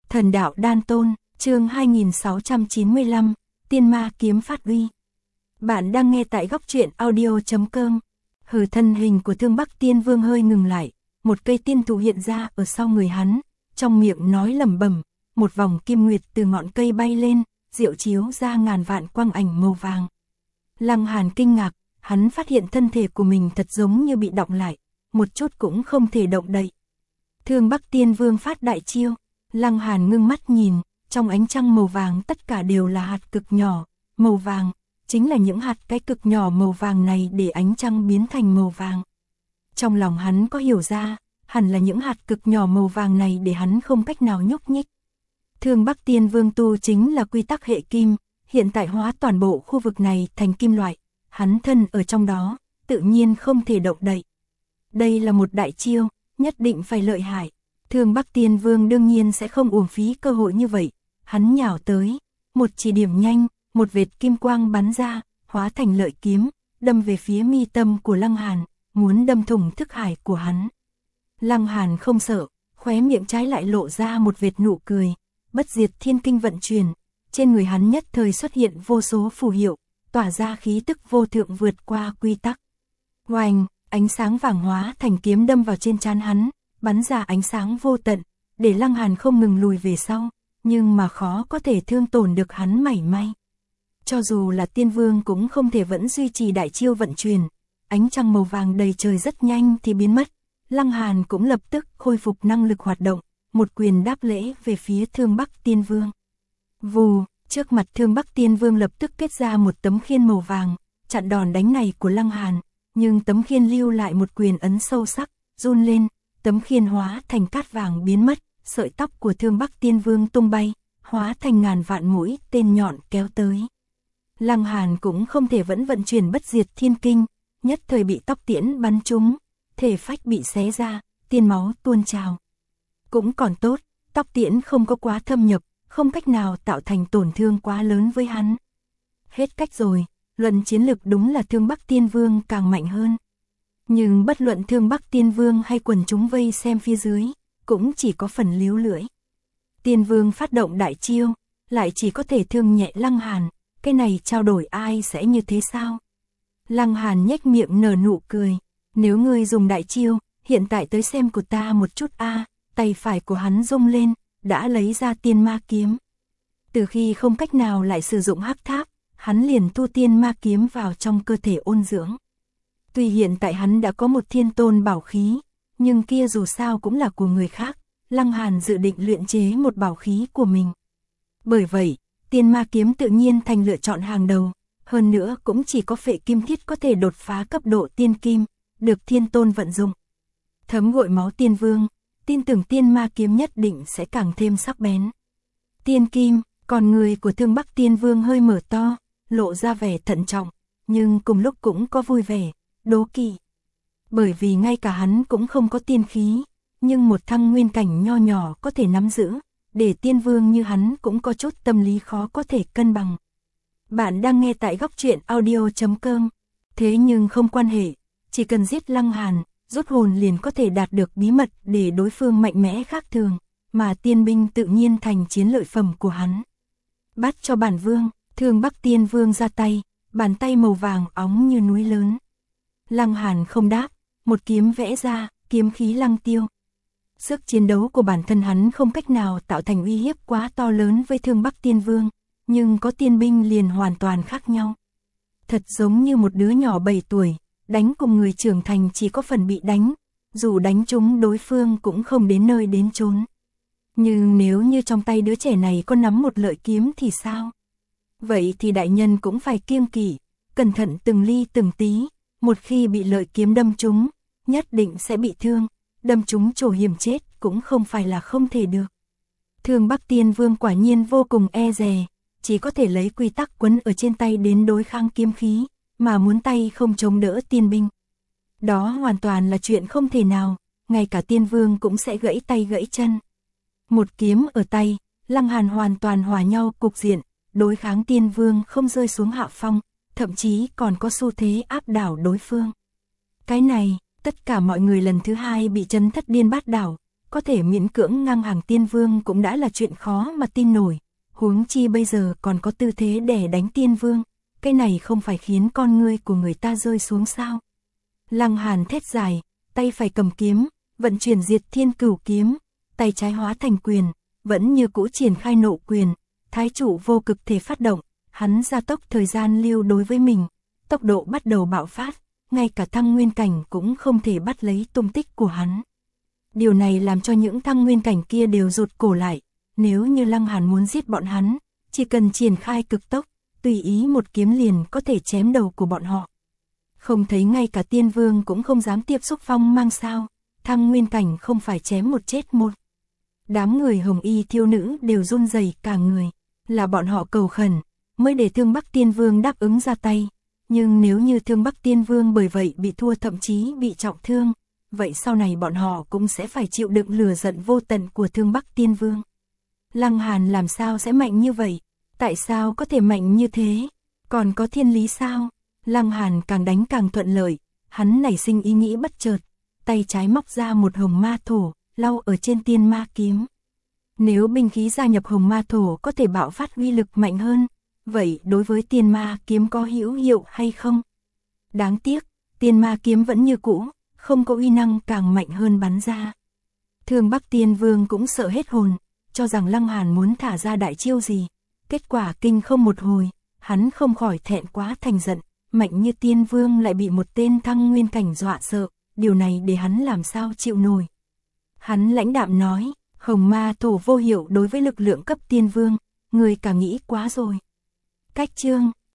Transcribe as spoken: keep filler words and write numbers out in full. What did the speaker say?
Thần đạo đan tôn, chương hai nghìn sáu trăm chín mươi lăm, tiên ma kiếm phát uy. Bạn đang nghe tại góc truyện audio chấm com. Hừ, thân hình của Thương Bắc Tiên Vương hơi ngừng lại, một cây tiên thụ hiện ra ở sau người hắn, trong miệng nói lẩm bẩm, một vòng kim nguyệt từ ngọn cây bay lên, diệu chiếu ra ngàn vạn quang ảnh màu vàng. Lăng Hàn kinh ngạc, hắn phát hiện thân thể của mình thật giống như bị đọng lại, một chút cũng không thể động đậy. Thương Bắc Tiên Vương phát đại chiêu, Lăng Hàn ngưng mắt nhìn, trong ánh trăng màu vàng tất cả đều là hạt cực nhỏ, màu vàng, chính là những hạt cái cực nhỏ màu vàng này để ánh trăng biến thành màu vàng. Trong lòng hắn có hiểu ra, hẳn là những hạt cực nhỏ màu vàng này để hắn không cách nào nhúc nhích. Thương Bắc Tiên Vương tu chính là quy tắc hệ kim, hiện tại hóa toàn bộ khu vực này thành kim loại, hắn thân ở trong đó, tự nhiên không thể động đậy. Đây là một đại chiêu, nhất định phải lợi hại. Thương Bắc Tiên Vương đương nhiên sẽ không uổng phí cơ hội như vậy, hắn nhào tới, một chỉ điểm nhanh, một vệt kim quang bắn ra, hóa thành lợi kiếm, đâm về phía mi tâm của Lăng Hàn, muốn đâm thủng thức hải của hắn. Lăng Hàn không sợ, khóe miệng trái lại lộ ra một vệt nụ cười, bất diệt thiên kinh vận chuyển, trên người hắn nhất thời xuất hiện vô số phù hiệu, tỏa ra khí tức vô thượng vượt qua quy tắc. Oanh, ánh sáng vàng hóa thành kiếm đâm vào trên trán hắn, bắn ra ánh sáng vô tận, để Lăng Hàn không ngừng lùi về sau, nhưng mà khó có thể thương tổn được hắn mảy may. Cho dù là Tiên Vương cũng không thể vẫn duy trì đại chiêu vận chuyển, ánh trăng màu vàng đầy trời rất nhanh thì biến mất, Lăng Hàn cũng lập tức khôi phục năng lực hoạt động, một quyền đáp lễ về phía Thương Bắc Tiên Vương. Vù, trước mặt Thương Bắc Tiên Vương lập tức kết ra một tấm khiên màu vàng, chặn đòn đánh này của Lăng Hàn, nhưng tấm khiên lưu lại một quyền ấn sâu sắc, run lên, tấm khiên hóa thành cát vàng biến mất, sợi tóc của Thương Bắc Tiên Vương tung bay, hóa thành ngàn vạn mũi tên nhọn kéo tới. Lăng Hàn cũng không thể vẫn vận chuyển bất diệt thiên kinh, nhất thời bị tóc tiễn bắn trúng, thể phách bị xé ra, tiên máu tuôn trào. Cũng còn tốt, tóc tiễn không có quá thâm nhập, không cách nào tạo thành tổn thương quá lớn với hắn. Hết cách rồi, luận chiến lực đúng là Thương Bắc Tiên Vương càng mạnh hơn. Nhưng bất luận Thương Bắc Tiên Vương hay quần chúng vây xem phía dưới, cũng chỉ có phần líu lưỡi. Tiên Vương phát động đại chiêu, lại chỉ có thể thương nhẹ Lăng Hàn, cái này trao đổi ai sẽ như thế sao? Lăng Hàn nhếch miệng nở nụ cười, nếu ngươi dùng đại chiêu, hiện tại tới xem của ta một chút a. Tay phải của hắn rung lên, đã lấy ra tiên ma kiếm. Từ khi không cách nào lại sử dụng hắc tháp, hắn liền thu tiên ma kiếm vào trong cơ thể ôn dưỡng. Tuy hiện tại hắn đã có một thiên tôn bảo khí, nhưng kia dù sao cũng là của người khác, Lăng Hàn dự định luyện chế một bảo khí của mình. Bởi vậy, tiên ma kiếm tự nhiên thành lựa chọn hàng đầu, hơn nữa cũng chỉ có phệ kim thiết có thể đột phá cấp độ tiên kim, được thiên tôn vận dụng. Thấm gội máu Tiên Vương, tin tưởng tiên ma kiếm nhất định sẽ càng thêm sắc bén. Tiên kim, còn người của Thương Bắc Tiên Vương hơi mở to, lộ ra vẻ thận trọng, nhưng cùng lúc cũng có vui vẻ, đố kỵ. Bởi vì ngay cả hắn cũng không có tiên khí, nhưng một thăng nguyên cảnh nho nhỏ có thể nắm giữ, để Tiên Vương như hắn cũng có chút tâm lý khó có thể cân bằng. Bạn đang nghe tại góc truyện audio chấm com. Thế nhưng không quan hệ, chỉ cần giết Lăng Hàn, rút hồn liền có thể đạt được bí mật để đối phương mạnh mẽ khác thường, mà tiên binh tự nhiên thành chiến lợi phẩm của hắn. Bắt cho bản vương, Thương Bắc Tiên Vương ra tay, bàn tay màu vàng óng như núi lớn. Lăng Hàn không đáp, một kiếm vẽ ra, kiếm khí lăng tiêu. Sức chiến đấu của bản thân hắn không cách nào tạo thành uy hiếp quá to lớn với Thương Bắc Tiên Vương, nhưng có tiên binh liền hoàn toàn khác nhau. Thật giống như một đứa nhỏ bảy tuổi, đánh cùng người trưởng thành chỉ có phần bị đánh, dù đánh trúng đối phương cũng không đến nơi đến chốn. Nhưng nếu như trong tay đứa trẻ này có nắm một lợi kiếm thì sao? Vậy thì đại nhân cũng phải kiêng kỵ, cẩn thận từng ly từng tí, một khi bị lợi kiếm đâm trúng, nhất định sẽ bị thương, đâm trúng chỗ hiểm chết cũng không phải là không thể được. Thương Bắc Tiên Vương quả nhiên vô cùng e dè, chỉ có thể lấy quy tắc quấn ở trên tay đến đối kháng kiếm khí, mà muốn tay không chống đỡ tiên binh. Đó hoàn toàn là chuyện không thể nào, ngay cả Tiên Vương cũng sẽ gãy tay gãy chân. Một kiếm ở tay, Lăng Hàn hoàn toàn hòa nhau cục diện, đối kháng Tiên Vương không rơi xuống hạ phong, thậm chí còn có xu thế áp đảo đối phương. Cái này, tất cả mọi người lần thứ hai bị chấn thất điên bát đảo, có thể miễn cưỡng ngang hàng tiên vương cũng đã là chuyện khó mà tin nổi, huống chi bây giờ còn có tư thế để đánh tiên vương, cái này không phải khiến con ngươi của người ta rơi xuống sao. Lăng Hàn thét dài, tay phải cầm kiếm, vận chuyển diệt thiên cửu kiếm, tay trái hóa thành quyền, vẫn như cũ triển khai nộ quyền, thái trụ vô cực thể phát động, hắn gia tốc thời gian lưu đối với mình, tốc độ bắt đầu bạo phát, ngay cả thăng nguyên cảnh cũng không thể bắt lấy tung tích của hắn. Điều này làm cho những thăng nguyên cảnh kia đều rụt cổ lại, nếu như Lăng Hàn muốn giết bọn hắn, chỉ cần triển khai cực tốc, tùy ý một kiếm liền có thể chém đầu của bọn họ. Không thấy ngay cả tiên vương cũng không dám tiếp xúc phong mang sao, thăng nguyên cảnh không phải chém một chết một. Đám người hồng y thiếu nữ đều run rẩy cả người, là bọn họ cầu khẩn, mới để Thương Bắc Tiên Vương đáp ứng ra tay. Nhưng nếu như Thương Bắc Tiên Vương bởi vậy bị thua thậm chí bị trọng thương, vậy sau này bọn họ cũng sẽ phải chịu đựng lửa giận vô tận của Thương Bắc Tiên Vương. Lăng Hàn làm sao sẽ mạnh như vậy? Tại sao có thể mạnh như thế? Còn có thiên lý sao? Lăng Hàn càng đánh càng thuận lợi, hắn nảy sinh ý nghĩ bất chợt, tay trái móc ra một hồng ma thổ, lau ở trên tiên ma kiếm. Nếu binh khí gia nhập hồng ma thổ có thể bạo phát uy lực mạnh hơn, vậy đối với tiên ma kiếm có hữu hiệu hay không? Đáng tiếc, tiên ma kiếm vẫn như cũ, không có uy năng càng mạnh hơn bắn ra. Thương Bắc Tiên Vương cũng sợ hết hồn, cho rằng Lăng Hàn muốn thả ra đại chiêu gì. Kết quả kinh không một hồi, hắn không khỏi thẹn quá thành giận, mạnh như Tiên Vương lại bị một tên thăng nguyên cảnh dọa sợ, điều này để hắn làm sao chịu nổi. Hắn lãnh đạm nói, hồng ma thổ vô hiệu đối với lực lượng cấp Tiên Vương, người cả nghĩ quá rồi. Cách chương